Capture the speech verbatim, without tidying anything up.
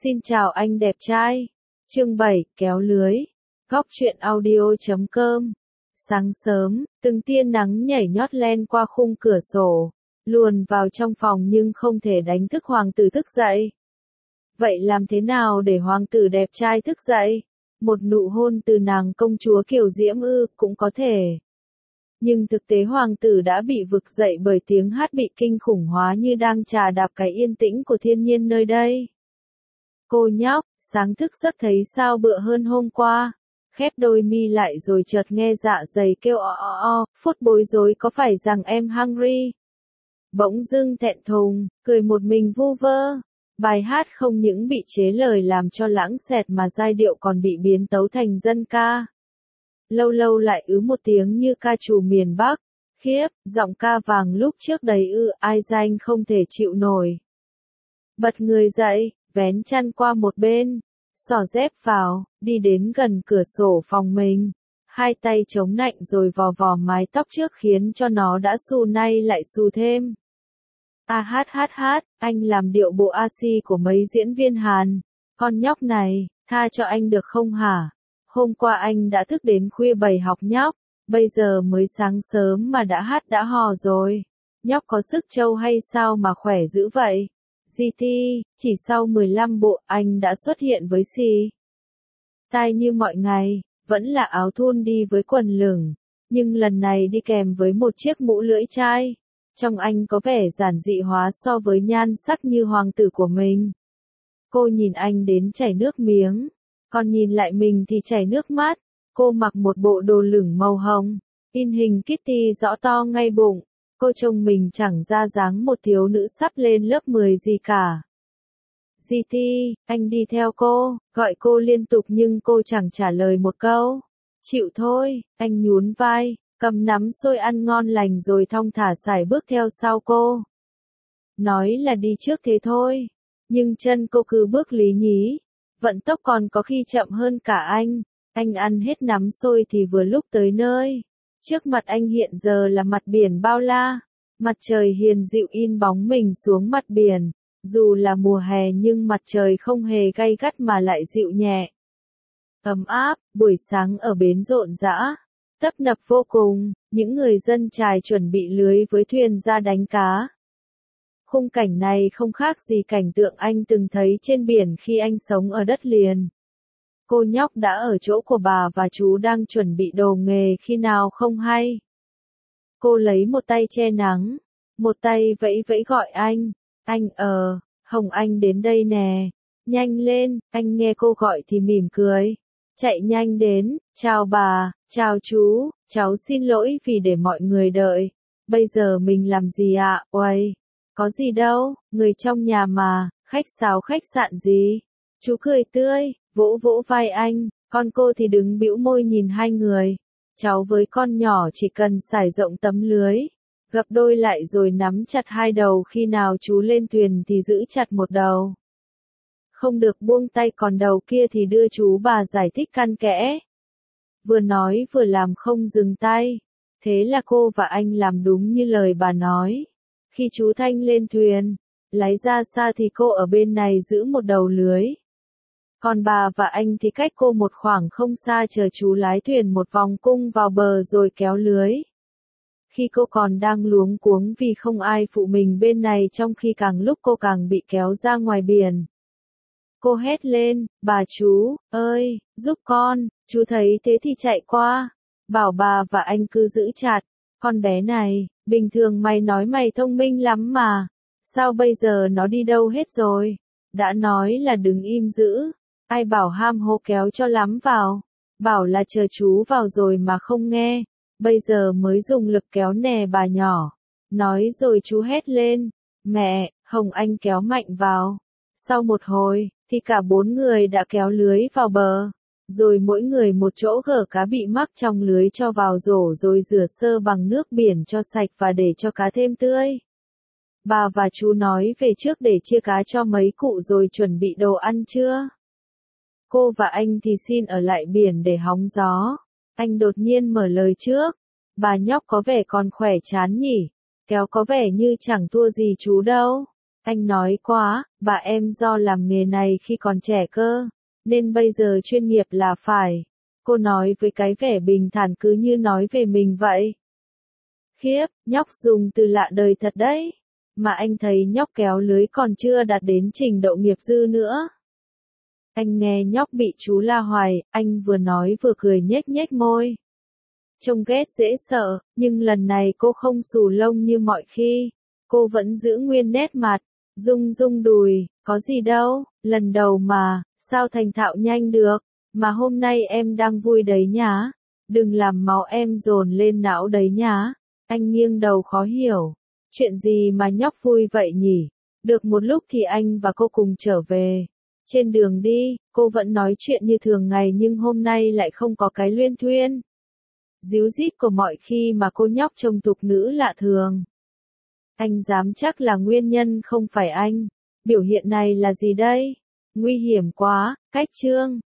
Xin chào anh đẹp trai. Chương bảy, kéo lưới. Góc truyện audio chấm com. Sáng sớm, từng tia nắng nhảy nhót len qua khung cửa sổ, luồn vào trong phòng nhưng không thể đánh thức hoàng tử thức dậy. Vậy làm thế nào để hoàng tử đẹp trai thức dậy? Một nụ hôn từ nàng công chúa Kiều Diễm ư, cũng có thể. Nhưng thực tế hoàng tử đã bị vực dậy bởi tiếng hát bị kinh khủng hóa như đang trà đạp cái yên tĩnh của thiên nhiên nơi đây. Cô nhóc, sáng thức giấc thấy sao bựa hơn hôm qua. Khép đôi mi lại rồi chợt nghe dạ dày kêu o o o, phút bối rối có phải rằng em hungry? Bỗng dưng thẹn thùng, cười một mình vu vơ. Bài hát không những bị chế lời làm cho lãng xẹt mà giai điệu còn bị biến tấu thành dân ca. Lâu lâu lại ứ một tiếng như ca trù miền Bắc. Khiếp, giọng ca vàng lúc trước đầy ư, ai danh không thể chịu nổi. Bật người dậy, vén chăn qua một bên, xỏ dép vào, đi đến gần cửa sổ phòng mình. Hai tay chống nạnh rồi vò vò mái tóc trước khiến cho nó đã xù nay lại xù thêm. A hát hát hát, anh làm điệu bộ a xê của mấy diễn viên Hàn. Con nhóc này, tha cho anh được không hả? Hôm qua anh đã thức đến khuya bày học nhóc, bây giờ mới sáng sớm mà đã hát đã hò rồi. Nhóc có sức trâu hay sao mà khỏe dữ vậy? giê tê, chỉ sau mười lăm bộ anh đã xuất hiện với xì. Tai như mọi ngày, vẫn là áo thun đi với quần lửng, nhưng lần này đi kèm với một chiếc mũ lưỡi chai. Trông anh có vẻ giản dị hóa so với nhan sắc như hoàng tử của mình. Cô nhìn anh đến chảy nước miếng, còn nhìn lại mình thì chảy nước mắt. Cô mặc một bộ đồ lửng màu hồng, in hình Kitty rõ to ngay bụng. Cô trông mình chẳng ra dáng một thiếu nữ sắp lên lớp mười gì cả. giê tê, anh đi theo cô, gọi cô liên tục nhưng cô chẳng trả lời một câu. Chịu thôi, anh nhún vai, cầm nắm xôi ăn ngon lành rồi thong thả sải bước theo sau cô. Nói là đi trước thế thôi, nhưng chân cô cứ bước lý nhí, vận tốc còn có khi chậm hơn cả anh. Anh ăn hết nắm xôi thì vừa lúc tới nơi. Trước mặt anh hiện giờ là mặt biển bao la, mặt trời hiền dịu in bóng mình xuống mặt biển, dù là mùa hè nhưng mặt trời không hề gay gắt mà lại dịu nhẹ. Ấm áp, buổi sáng ở bến rộn rã, tấp nập vô cùng, những người dân chài chuẩn bị lưới với thuyền ra đánh cá. Khung cảnh này không khác gì cảnh tượng anh từng thấy trên biển khi anh sống ở đất liền. Cô nhóc đã ở chỗ của bà và chú đang chuẩn bị đồ nghề khi nào không hay. Cô lấy một tay che nắng, một tay vẫy vẫy gọi anh. Anh ờ, Hồng Anh đến đây nè. Nhanh lên, anh nghe cô gọi thì mỉm cười. Chạy nhanh đến, chào bà, chào chú, cháu xin lỗi vì để mọi người đợi. Bây giờ mình làm gì ạ? À? Uầy, có gì đâu, người trong nhà mà, khách sáo khách sạn gì? Chú cười tươi, vỗ vỗ vai anh, con cô thì đứng bĩu môi nhìn hai người. Cháu với con nhỏ chỉ cần xải rộng tấm lưới, gập đôi lại rồi nắm chặt hai đầu, khi nào chú lên thuyền thì giữ chặt một đầu. Không được buông tay, còn đầu kia thì đưa chú bà giải thích căn kẽ. Vừa nói vừa làm không dừng tay. Thế là cô và anh làm đúng như lời bà nói. Khi chú Thanh lên thuyền, lái ra xa thì cô ở bên này giữ một đầu lưới. Còn bà và anh thì cách cô một khoảng không xa chờ chú lái thuyền một vòng cung vào bờ rồi kéo lưới. Khi cô còn đang luống cuống vì không ai phụ mình bên này, trong khi càng lúc cô càng bị kéo ra ngoài biển. Cô hét lên, bà chú, ơi, giúp con, chú thấy thế thì chạy qua, bảo bà và anh cứ giữ chặt. Con bé này, bình thường mày nói mày thông minh lắm mà, sao bây giờ nó đi đâu hết rồi? Đã nói là đừng im giữ. Ai bảo ham hố kéo cho lắm vào, bảo là chờ chú vào rồi mà không nghe, bây giờ mới dùng lực kéo nè bà nhỏ. Nói rồi chú hét lên, mẹ, Hồng Anh kéo mạnh vào. Sau một hồi, thì cả bốn người đã kéo lưới vào bờ, rồi mỗi người một chỗ gỡ cá bị mắc trong lưới cho vào rổ rồi rửa sơ bằng nước biển cho sạch và để cho cá thêm tươi. Bà và chú nói về trước để chia cá cho mấy cụ rồi chuẩn bị đồ ăn chưa? Cô và anh thì xin ở lại biển để hóng gió. Anh đột nhiên mở lời trước. Bà nhóc có vẻ còn khỏe chán nhỉ? Kéo có vẻ như chẳng thua gì chú đâu. Anh nói quá, bà em do làm nghề này khi còn trẻ cơ, nên bây giờ chuyên nghiệp là phải. Cô nói với cái vẻ bình thản cứ như nói về mình vậy. Khiếp, nhóc dùng từ lạ đời thật đấy. Mà anh thấy nhóc kéo lưới còn chưa đạt đến trình độ nghiệp dư nữa. Anh nghe nhóc bị chú la hoài, anh vừa nói vừa cười nhếch nhếch môi. Trông ghét dễ sợ, nhưng lần này cô không xù lông như mọi khi. Cô vẫn giữ nguyên nét mặt, rung rung đùi, có gì đâu, lần đầu mà, sao thành thạo nhanh được, mà hôm nay em đang vui đấy nhá. Đừng làm máu em dồn lên não đấy nhá. Anh nghiêng đầu khó hiểu. Chuyện gì mà nhóc vui vậy nhỉ? Được một lúc thì anh và cô cùng trở về. Trên đường đi, cô vẫn nói chuyện như thường ngày nhưng hôm nay lại không có cái luyên thuyên díu dít của mọi khi mà cô nhóc trông tục nữ lạ thường. Anh dám chắc là nguyên nhân không phải anh. Biểu hiện này là gì đây? Nguy hiểm quá, cách trương.